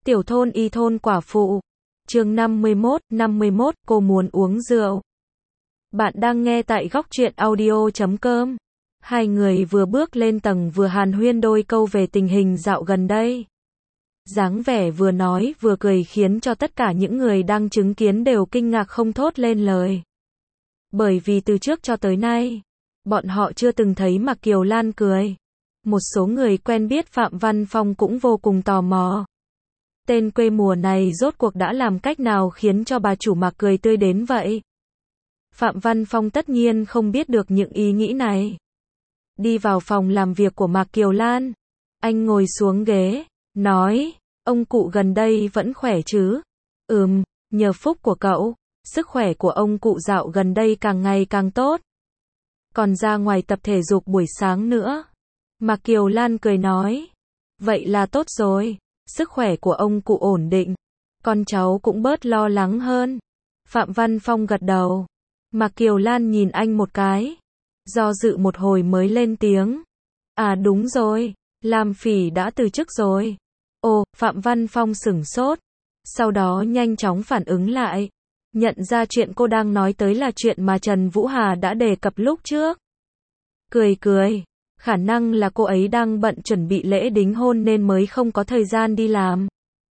Tiểu thôn y thôn quả phụ. Chương 51, cô muốn uống rượu. Bạn đang nghe tại góc truyện audio.com. Hai người vừa bước lên tầng vừa hàn huyên đôi câu về tình hình dạo gần đây. Dáng vẻ vừa nói vừa cười khiến cho tất cả những người đang chứng kiến đều kinh ngạc không thốt lên lời. Bởi vì từ trước cho tới nay, bọn họ chưa từng thấy Mạc Kiều Lan cười. Một số người quen biết Phạm Văn Phong cũng vô cùng tò mò. Tên quê mùa này rốt cuộc đã làm cách nào khiến cho bà chủ Mạc cười tươi đến vậy? Phạm Văn Phong tất nhiên không biết được những ý nghĩ này. Đi vào phòng làm việc của Mạc Kiều Lan, anh ngồi xuống ghế, nói, ông cụ gần đây vẫn khỏe chứ? Nhờ phúc của cậu, sức khỏe của ông cụ dạo gần đây càng ngày càng tốt. Còn ra ngoài tập thể dục buổi sáng nữa. Mạc Kiều Lan cười nói, vậy là tốt rồi, sức khỏe của ông cụ ổn định, con cháu cũng bớt lo lắng hơn. Phạm Văn Phong gật đầu. Mạc Kiều Lan nhìn anh một cái, do dự một hồi mới lên tiếng. À đúng rồi, Lam Phỉ đã từ chức rồi. Ồ, Phạm Văn Phong sửng sốt, sau đó nhanh chóng phản ứng lại, nhận ra chuyện cô đang nói tới là chuyện mà Trần Vũ Hà đã đề cập lúc trước. Cười, khả năng là cô ấy đang bận chuẩn bị lễ đính hôn nên mới không có thời gian đi làm.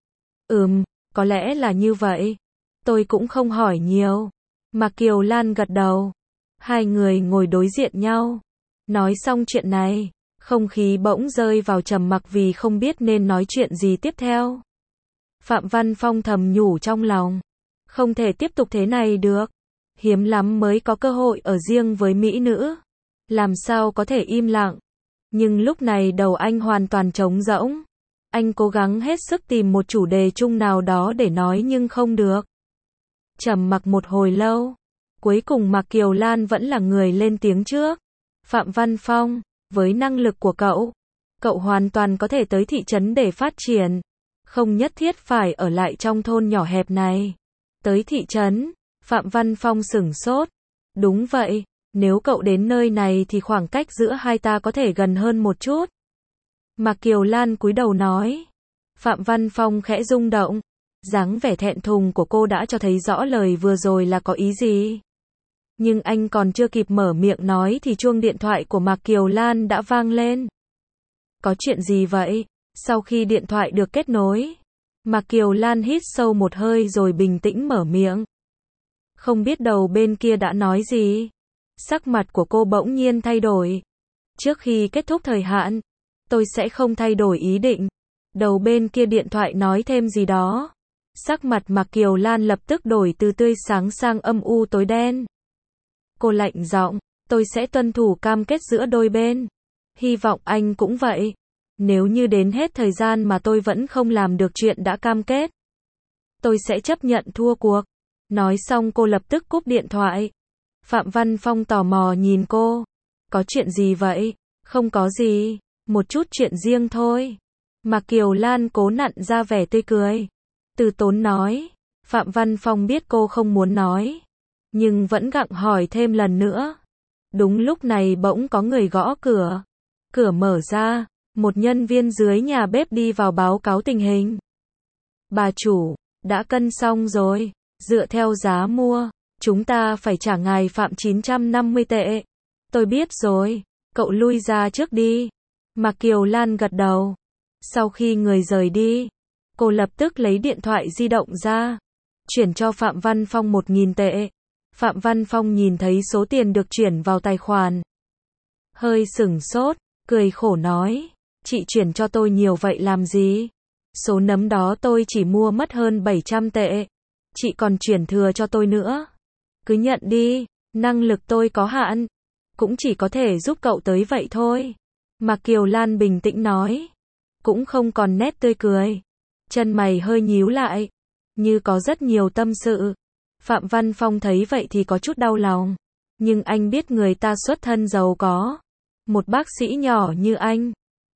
Có lẽ là như vậy. Tôi cũng không hỏi nhiều. Mạc Kiều Lan gật đầu. Hai người ngồi đối diện nhau. Nói xong chuyện này, không khí bỗng rơi vào trầm mặc vì không biết nên nói chuyện gì tiếp theo. Phạm Văn Phong thầm nhủ trong lòng. Không thể tiếp tục thế này được. Hiếm lắm mới có cơ hội ở riêng với mỹ nữ. Làm sao có thể im lặng. Nhưng lúc này đầu anh hoàn toàn trống rỗng. Anh cố gắng hết sức tìm một chủ đề chung nào đó để nói nhưng không được. Trầm mặc một hồi lâu. Cuối cùng Mạc Kiều Lan vẫn là người lên tiếng trước. Phạm Văn Phong, với năng lực của cậu hoàn toàn có thể tới thị trấn để phát triển. Không nhất thiết phải ở lại trong thôn nhỏ hẹp này. Tới thị trấn, Phạm Văn Phong sửng sốt. Đúng vậy. Nếu cậu đến nơi này thì khoảng cách giữa hai ta có thể gần hơn một chút. Mạc Kiều Lan cúi đầu nói. Phạm Văn Phong khẽ rung động. Dáng vẻ thẹn thùng của cô đã cho thấy rõ lời vừa rồi là có ý gì. Nhưng anh còn chưa kịp mở miệng nói thì chuông điện thoại của Mạc Kiều Lan đã vang lên. Có chuyện gì vậy? Sau khi điện thoại được kết nối, Mạc Kiều Lan hít sâu một hơi rồi bình tĩnh mở miệng. Không biết đầu bên kia đã nói gì. Sắc mặt của cô bỗng nhiên thay đổi. Trước khi kết thúc thời hạn, tôi sẽ không thay đổi ý định. Đầu bên kia điện thoại nói thêm gì đó. Sắc mặt Mạc Kiều Lan lập tức đổi từ tươi sáng sang âm u tối đen. Cô lạnh giọng, tôi sẽ tuân thủ cam kết giữa đôi bên. Hy vọng anh cũng vậy. Nếu như đến hết thời gian mà tôi vẫn không làm được chuyện đã cam kết, tôi sẽ chấp nhận thua cuộc. Nói xong cô lập tức cúp điện thoại. Phạm Văn Phong tò mò nhìn cô. Có chuyện gì vậy? Không có gì. Một chút chuyện riêng thôi. Mạc Kiều Lan cố nặn ra vẻ tươi cười. Từ tốn nói. Phạm Văn Phong biết cô không muốn nói, nhưng vẫn gặng hỏi thêm lần nữa. Đúng lúc này bỗng có người gõ cửa. Cửa mở ra. Một nhân viên dưới nhà bếp đi vào báo cáo tình hình. Bà chủ, đã cân xong rồi. Dựa theo giá mua, chúng ta phải trả ngài Phạm 950 tệ. Tôi biết rồi, cậu lui ra trước đi. Mạc Kiều Lan gật đầu. Sau khi người rời đi, cô lập tức lấy điện thoại di động ra, chuyển cho Phạm Văn Phong 1.000 tệ. Phạm Văn Phong nhìn thấy số tiền được chuyển vào tài khoản. Hơi sửng sốt, cười khổ nói, chị chuyển cho tôi nhiều vậy làm gì? Số nấm đó tôi chỉ mua mất hơn 700 tệ. Chị còn chuyển thừa cho tôi nữa. Cứ nhận đi, năng lực tôi có hạn. Cũng chỉ có thể giúp cậu tới vậy thôi. Mạc Kiều Lan bình tĩnh nói. Cũng không còn nét tươi cười. Chân mày hơi nhíu lại. Như có rất nhiều tâm sự. Phạm Văn Phong thấy vậy thì có chút đau lòng. Nhưng anh biết người ta xuất thân giàu có. Một bác sĩ nhỏ như anh,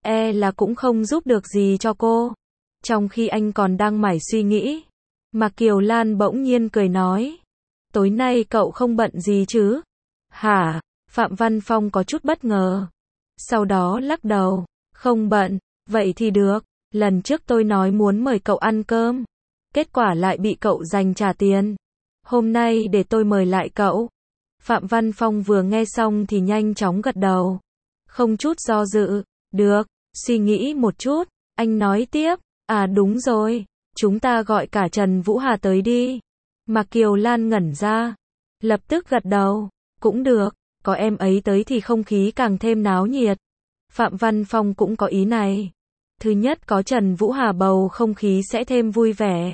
là cũng không giúp được gì cho cô. Trong khi anh còn đang mải suy nghĩ, Mạc Kiều Lan bỗng nhiên cười nói. Tối nay cậu không bận gì chứ? Hả? Phạm Văn Phong có chút bất ngờ. Sau đó lắc đầu. Không bận. Vậy thì được. Lần trước tôi nói muốn mời cậu ăn cơm, kết quả lại bị cậu giành trả tiền. Hôm nay để tôi mời lại cậu. Phạm Văn Phong vừa nghe xong thì nhanh chóng gật đầu. Không chút do dự. Được, suy nghĩ một chút, anh nói tiếp. À đúng rồi, chúng ta gọi cả Trần Vũ Hà tới đi. Mạc Kiều Lan ngẩn ra. Lập tức gật đầu. Cũng được, có em ấy tới thì không khí càng thêm náo nhiệt. Phạm Văn Phong cũng có ý này. Thứ nhất có Trần Vũ Hà bầu không khí sẽ thêm vui vẻ.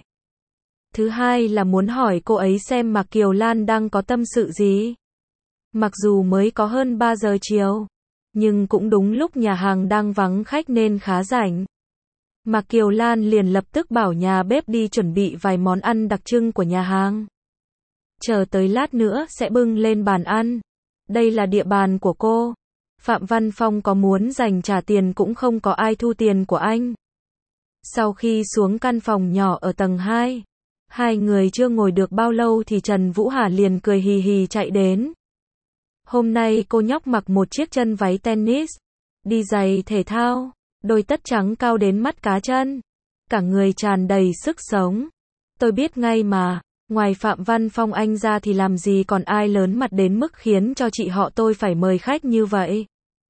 Thứ hai là muốn hỏi cô ấy xem Mạc Kiều Lan đang có tâm sự gì. Mặc dù mới có hơn 3 giờ chiều, nhưng cũng đúng lúc nhà hàng đang vắng khách nên khá rảnh. Mạc Kiều Lan liền lập tức bảo nhà bếp đi chuẩn bị vài món ăn đặc trưng của nhà hàng. Chờ tới lát nữa sẽ bưng lên bàn ăn. Đây là địa bàn của cô. Phạm Văn Phong có muốn dành trả tiền cũng không có ai thu tiền của anh. Sau khi xuống căn phòng nhỏ ở tầng 2, hai người chưa ngồi được bao lâu thì Trần Vũ Hà liền cười hì hì chạy đến. Hôm nay cô nhóc mặc một chiếc chân váy tennis, đi giày thể thao, đôi tất trắng cao đến mắt cá chân. Cả người tràn đầy sức sống. Tôi biết ngay mà, ngoài Phạm Văn Phong anh ra thì làm gì còn ai lớn mặt đến mức khiến cho chị họ tôi phải mời khách như vậy.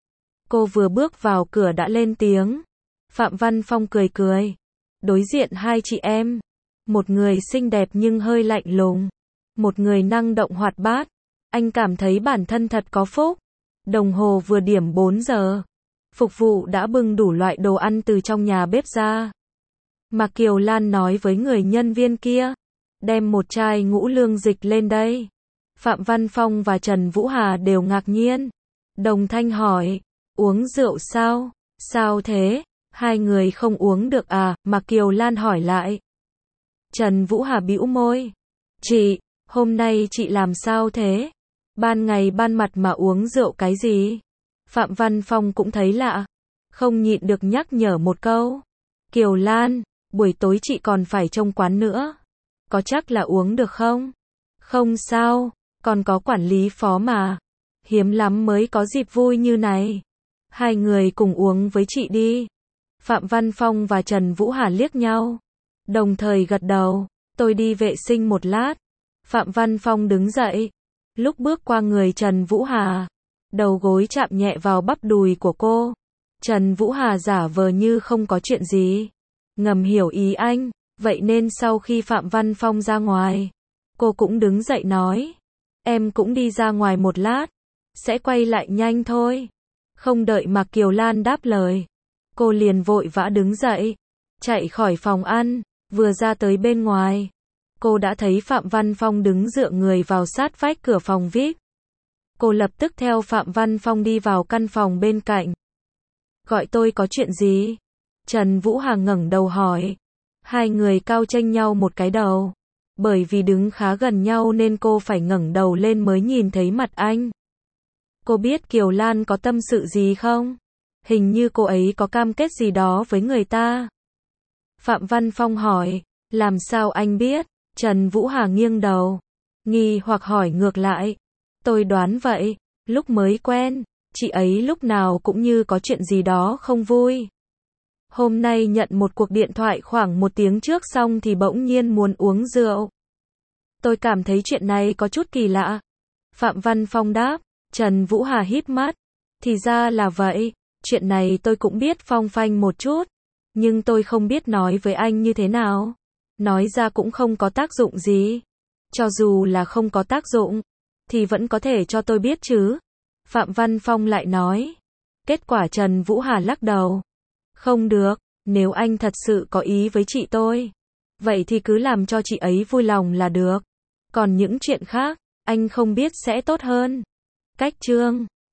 Cô vừa bước vào cửa đã lên tiếng. Phạm Văn Phong cười cười. Đối diện hai chị em. Một người xinh đẹp nhưng hơi lạnh lùng. Một người năng động hoạt bát. Anh cảm thấy bản thân thật có phúc. Đồng hồ vừa điểm 4 giờ. Phục vụ đã bưng đủ loại đồ ăn từ trong nhà bếp ra. Mạc Kiều Lan nói với người nhân viên kia. Đem một chai ngũ lương dịch lên đây. Phạm Văn Phong và Trần Vũ Hà đều ngạc nhiên. Đồng thanh hỏi. Uống rượu sao? Sao thế? Hai người không uống được à? Mạc Kiều Lan hỏi lại. Trần Vũ Hà bĩu môi. Chị, hôm nay chị làm sao thế? Ban ngày ban mặt mà uống rượu cái gì? Phạm Văn Phong cũng thấy lạ. Không nhịn được nhắc nhở một câu. Kiều Lan, buổi tối chị còn phải trông quán nữa. Có chắc là uống được không? Không sao, còn có quản lý phó mà. Hiếm lắm mới có dịp vui như này. Hai người cùng uống với chị đi. Phạm Văn Phong và Trần Vũ Hà liếc nhau. Đồng thời gật đầu. Tôi đi vệ sinh một lát. Phạm Văn Phong đứng dậy. Lúc bước qua người Trần Vũ Hà, đầu gối chạm nhẹ vào bắp đùi của cô. Trần Vũ Hà giả vờ như không có chuyện gì. Ngầm hiểu ý anh. Vậy nên sau khi Phạm Văn Phong ra ngoài, cô cũng đứng dậy nói. Em cũng đi ra ngoài một lát. Sẽ quay lại nhanh thôi. Không đợi Mạc Kiều Lan đáp lời. Cô liền vội vã đứng dậy. Chạy khỏi phòng ăn. Vừa ra tới bên ngoài. Cô đã thấy Phạm Văn Phong đứng dựa người vào sát vách cửa phòng VIP. Cô lập tức theo Phạm Văn Phong đi vào căn phòng bên cạnh. Gọi tôi có chuyện gì? Trần Vũ Hà ngẩng đầu hỏi. Hai người cao chênh nhau một cái đầu. Bởi vì đứng khá gần nhau nên cô phải ngẩng đầu lên mới nhìn thấy mặt anh. Cô biết Kiều Lan có tâm sự gì không? Hình như cô ấy có cam kết gì đó với người ta. Phạm Văn Phong hỏi. Làm sao anh biết? Trần Vũ Hà nghiêng đầu. Nghi hoặc hỏi ngược lại. Tôi đoán vậy. Lúc mới quen, chị ấy lúc nào cũng như có chuyện gì đó không vui. Hôm nay nhận một cuộc điện thoại khoảng 1 tiếng trước xong thì bỗng nhiên muốn uống rượu. Tôi cảm thấy chuyện này có chút kỳ lạ. Phạm Văn Phong đáp. Trần Vũ Hà híp mắt. Thì ra là vậy. Chuyện này tôi cũng biết phong phanh một chút. Nhưng tôi không biết nói với anh như thế nào. Nói ra cũng không có tác dụng gì. Cho dù là không có tác dụng, thì vẫn có thể cho tôi biết chứ. Phạm Văn Phong lại nói. Kết quả Trần Vũ Hà lắc đầu. Không được, nếu anh thật sự có ý với chị tôi, vậy thì cứ làm cho chị ấy vui lòng là được. Còn những chuyện khác, anh không biết sẽ tốt hơn. Cách chương